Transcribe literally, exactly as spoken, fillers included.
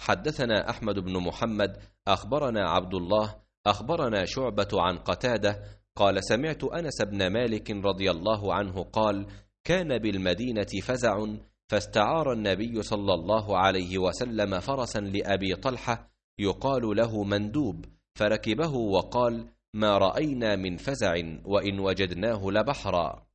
حدثنا أحمد بن محمد أخبرنا عبد الله أخبرنا شعبة عن قتادة قال سمعت أنس بن مالك رضي الله عنه قال كان بالمدينة فزع فاستعار النبي صلى الله عليه وسلم فرسا لأبي طلحة يقال له مندوب فركبه وقال ما رأينا من فزع وإن وجدناه لبحرا.